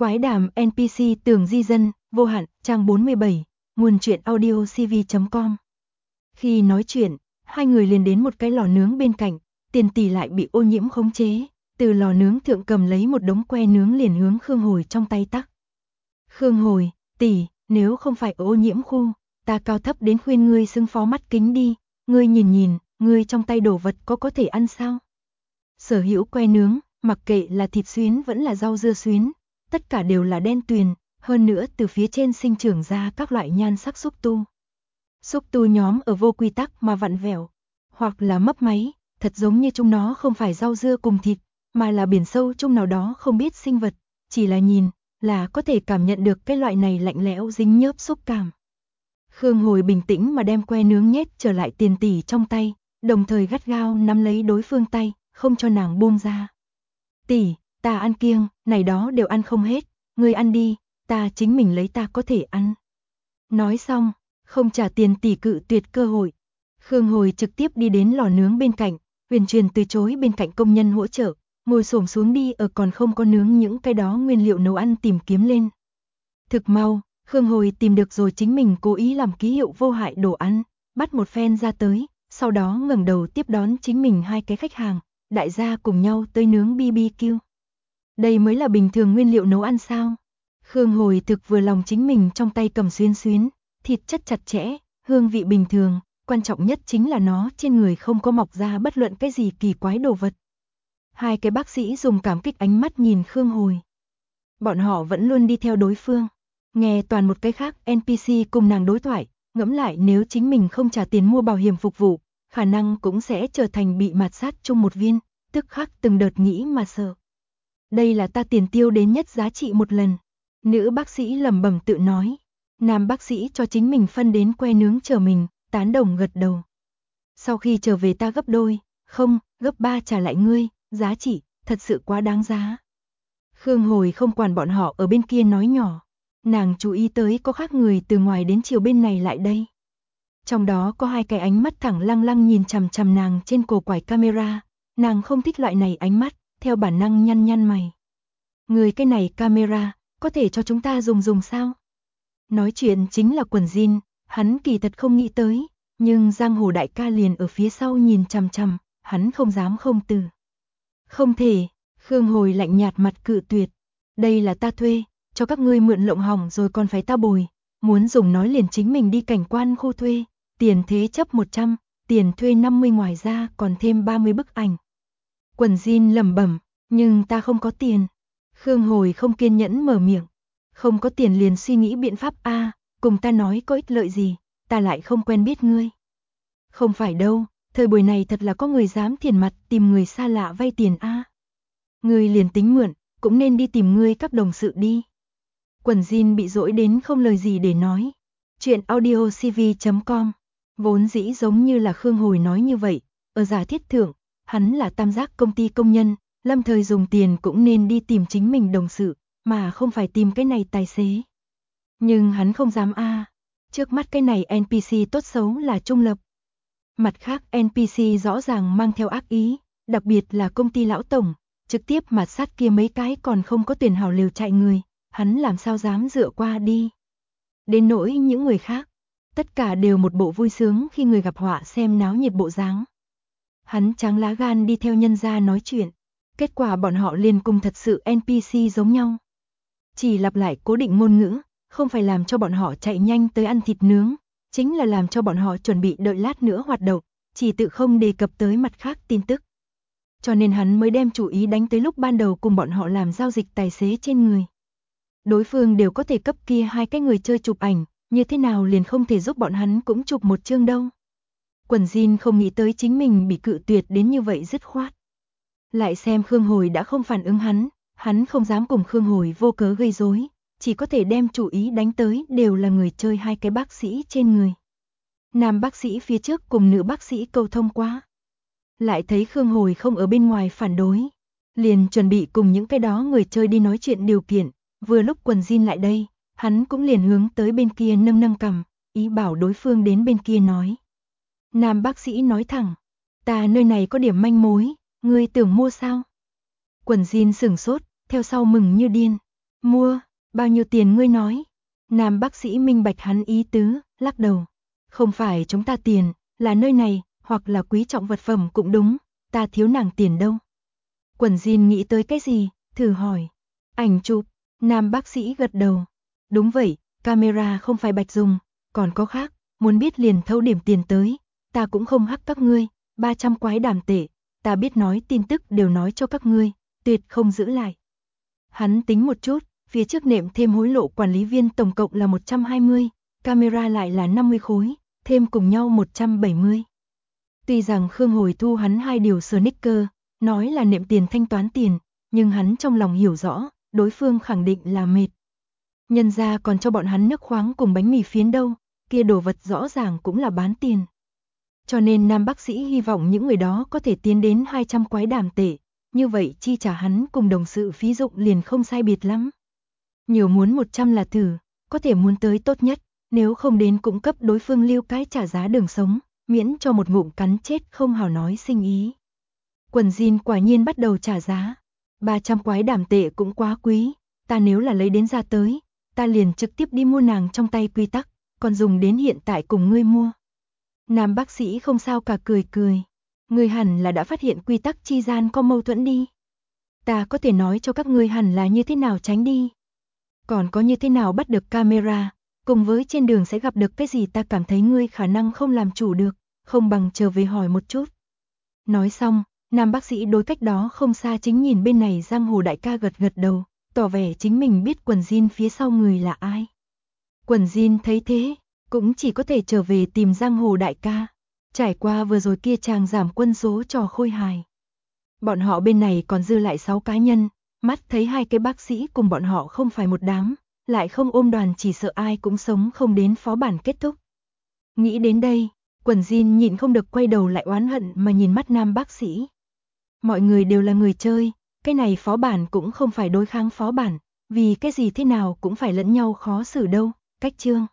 Quái đàm NPC Tường Di Dân, vô hạn, trang 47, nguồn truyện audio cv.com. Khi nói chuyện, hai người liền đến một cái lò nướng bên cạnh, Tiền Tỷ lại bị ô nhiễm khống chế, từ lò nướng thượng cầm lấy một đống que nướng liền hướng Khương Hồi trong tay tắc. Khương Hồi, tỷ, nếu không phải ở ô nhiễm khu, ta cao thấp đến khuyên ngươi xưng phó mắt kính đi, ngươi nhìn nhìn, ngươi trong tay đồ vật có thể ăn sao? Sở hữu que nướng, mặc kệ là thịt xuyến vẫn là rau dưa xuyến, tất cả đều là đen tuyền, hơn nữa từ phía trên sinh trưởng ra các loại nhan sắc xúc tu. Xúc tu nhóm ở vô quy tắc mà vặn vẹo, hoặc là mấp máy, thật giống như chúng nó không phải rau dưa cùng thịt, mà là biển sâu chung nào đó không biết sinh vật, chỉ là nhìn, là có thể cảm nhận được cái loại này lạnh lẽo dính nhớp xúc cảm. Khương Hồi bình tĩnh mà đem que nướng nhét trở lại Tiền Tỷ trong tay, đồng thời gắt gao nắm lấy đối phương tay, không cho nàng buông ra. Tỷ, ta ăn kiêng, này đó đều ăn không hết, ngươi ăn đi, ta chính mình lấy ta có thể ăn. Nói xong, không trả Tiền Tỷ cự tuyệt cơ hội. Khương Hồi trực tiếp đi đến lò nướng bên cạnh, huyền truyền từ chối bên cạnh công nhân hỗ trợ, ngồi xổm xuống đi ở còn không có nướng những cái đó nguyên liệu nấu ăn tìm kiếm lên. Thực mau, Khương Hồi tìm được rồi chính mình cố ý làm ký hiệu vô hại đồ ăn, bắt một phen ra tới, sau đó ngẩng đầu tiếp đón chính mình hai cái khách hàng, đại gia cùng nhau tới nướng BBQ. Đây mới là bình thường nguyên liệu nấu ăn sao? Khương Hồi thực vừa lòng chính mình trong tay cầm xuyến, thịt chất chặt chẽ, hương vị bình thường, quan trọng nhất chính là nó trên người không có mọc ra bất luận cái gì kỳ quái đồ vật. Hai cái bác sĩ dùng cảm kích ánh mắt nhìn Khương Hồi. Bọn họ vẫn luôn đi theo đối phương, nghe toàn một cái khác NPC cùng nàng đối thoại, ngẫm lại nếu chính mình không trả tiền mua bảo hiểm phục vụ, khả năng cũng sẽ trở thành bị mạt sát chung một viên, tức khắc từng đợt nghĩ mà sợ. Đây là ta tiền tiêu đến nhất giá trị một lần. Nữ bác sĩ lẩm bẩm tự nói. Nam bác sĩ cho chính mình phân đến que nướng chờ mình, tán đồng gật đầu. Sau khi trở về ta gấp đôi, không, gấp 3 trả lại ngươi, giá trị, thật sự quá đáng giá. Khương Hồi không quản bọn họ ở bên kia nói nhỏ. Nàng chú ý tới có khác người từ ngoài đến chiều bên này lại đây. Trong đó có hai cái ánh mắt thẳng lăng lăng nhìn chằm chằm nàng trên cổ quải camera. Nàng không thích loại này ánh mắt, theo bản năng nhăn mày. Người cái này camera, có thể cho chúng ta dùng sao? Nói chuyện chính là Quần Jin, hắn kỳ thật không nghĩ tới, nhưng giang hồ đại ca liền ở phía sau nhìn chằm chằm, hắn không dám không từ. Không thể, Khương Hồi lạnh nhạt mặt cự tuyệt. Đây là ta thuê, cho các ngươi mượn lộng hỏng rồi còn phải ta bồi, muốn dùng nói liền chính mình đi cảnh quan khu thuê, tiền thế chấp 100, tiền thuê 50 ngoài ra còn thêm 30 bức ảnh. Quần Jin lẩm bẩm, nhưng ta không có tiền. Khương Hồi không kiên nhẫn mở miệng. Không có tiền liền suy nghĩ biện pháp a, cùng ta nói có ích lợi gì, ta lại không quen biết ngươi. Không phải đâu, thời buổi này thật là có người dám thiền mặt tìm người xa lạ vay tiền a. Ngươi liền tính mượn, cũng nên đi tìm ngươi các đồng sự đi. Quần Jin bị dỗi đến không lời gì để nói. Chuyện audio cv.com. Vốn dĩ giống như là Khương Hồi nói như vậy, ở giả thiết thượng, hắn là tam giác công ty công nhân, lâm thời dùng tiền cũng nên đi tìm chính mình đồng sự, mà không phải tìm cái này tài xế. Nhưng hắn không dám a. Trước mắt cái này NPC tốt xấu là trung lập. Mặt khác NPC rõ ràng mang theo ác ý, đặc biệt là công ty lão tổng, trực tiếp mạt sát kia mấy cái còn không có tuyển hảo liều chạy người, hắn làm sao dám dựa qua đi. Đến nỗi những người khác, tất cả đều một bộ vui sướng khi người gặp họa xem náo nhiệt bộ dáng. Hắn tráng lá gan đi theo nhân gia nói chuyện, kết quả bọn họ liền cùng thật sự NPC giống nhau. Chỉ lặp lại cố định ngôn ngữ, không phải làm cho bọn họ chạy nhanh tới ăn thịt nướng, chính là làm cho bọn họ chuẩn bị đợi lát nữa hoạt động, chỉ tự không đề cập tới mặt khác tin tức. Cho nên hắn mới đem chủ ý đánh tới lúc ban đầu cùng bọn họ làm giao dịch tài xế trên người. Đối phương đều có thể cấp kia hai cái người chơi chụp ảnh, như thế nào liền không thể giúp bọn hắn cũng chụp một chương đâu. Quần Jin không nghĩ tới chính mình bị cự tuyệt đến như vậy dứt khoát. Lại xem Khương Hồi đã không phản ứng hắn không dám cùng Khương Hồi vô cớ gây rối, chỉ có thể đem chủ ý đánh tới đều là người chơi hai cái bác sĩ trên người. Nam bác sĩ phía trước cùng nữ bác sĩ câu thông qua. Lại thấy Khương Hồi không ở bên ngoài phản đối, liền chuẩn bị cùng những cái đó người chơi đi nói chuyện điều kiện, vừa lúc Quần Jin lại đây, hắn cũng liền hướng tới bên kia nâng cằm, ý bảo đối phương đến bên kia nói. Nam bác sĩ nói thẳng, ta nơi này có điểm manh mối, ngươi tưởng mua sao? Quần Jin sửng sốt, theo sau mừng như điên. Mua, bao nhiêu tiền ngươi nói? Nam bác sĩ minh bạch hắn ý tứ, lắc đầu. Không phải chúng ta tiền, là nơi này, hoặc là quý trọng vật phẩm cũng đúng, ta thiếu nàng tiền đâu. Quần jean nghĩ tới cái gì, thử hỏi. Ảnh chụp, nam bác sĩ gật đầu. Đúng vậy, camera không phải bạch dùng, còn có khác, muốn biết liền thâu điểm tiền tới, ta cũng không hắc các ngươi, 300 quái đàm tệ, ta biết nói tin tức đều nói cho các ngươi, tuyệt không giữ lại. Hắn tính một chút, phía trước nệm thêm hối lộ quản lý viên tổng cộng là 120, camera lại là 50 khối, thêm cùng nhau 170. Tuy rằng Khương Hồi thu hắn 2 điều sneaker, nói là nệm tiền thanh toán tiền, nhưng hắn trong lòng hiểu rõ, đối phương khẳng định là mệt. Nhân ra còn cho bọn hắn nước khoáng cùng bánh mì phiến đâu, kia đồ vật rõ ràng cũng là bán tiền. Cho nên nam bác sĩ hy vọng những người đó có thể tiến đến 200 quái đàm tệ, như vậy chi trả hắn cùng đồng sự phí dụng liền không sai biệt lắm. Nhiều muốn 100 là thử, có thể muốn tới tốt nhất, nếu không đến cũng cấp đối phương lưu cái trả giá đường sống, miễn cho một ngụm cắn chết không hào nói sinh ý. Quần jean quả nhiên bắt đầu trả giá, 300 quái đàm tệ cũng quá quý, ta nếu là lấy đến ra tới, ta liền trực tiếp đi mua nàng trong tay quy tắc, còn dùng đến hiện tại cùng ngươi mua. Nam bác sĩ không sao cả cười cười, ngươi hẳn là đã phát hiện quy tắc chi gian có mâu thuẫn đi. Ta có thể nói cho các ngươi hẳn là như thế nào tránh đi. Còn có như thế nào bắt được camera, cùng với trên đường sẽ gặp được cái gì ta cảm thấy ngươi khả năng không làm chủ được, không bằng trở về hỏi một chút. Nói xong, nam bác sĩ đối cách đó không xa chính nhìn bên này giang hồ đại ca gật gật đầu, tỏ vẻ chính mình biết quần jean phía sau người là ai. Quần jean thấy thế, cũng chỉ có thể trở về tìm giang hồ đại ca, trải qua vừa rồi kia chàng giảm quân số trò khôi hài. Bọn họ bên này còn dư lại 6 cá nhân, mắt thấy 2 cái bác sĩ cùng bọn họ không phải một đám, lại không ôm đoàn chỉ sợ ai cũng sống không đến phó bản kết thúc. Nghĩ đến đây, quần jean nhịn không được quay đầu lại oán hận mà nhìn mắt nam bác sĩ. Mọi người đều là người chơi, cái này phó bản cũng không phải đối kháng phó bản, vì cái gì thế nào cũng phải lẫn nhau khó xử đâu, cách chương.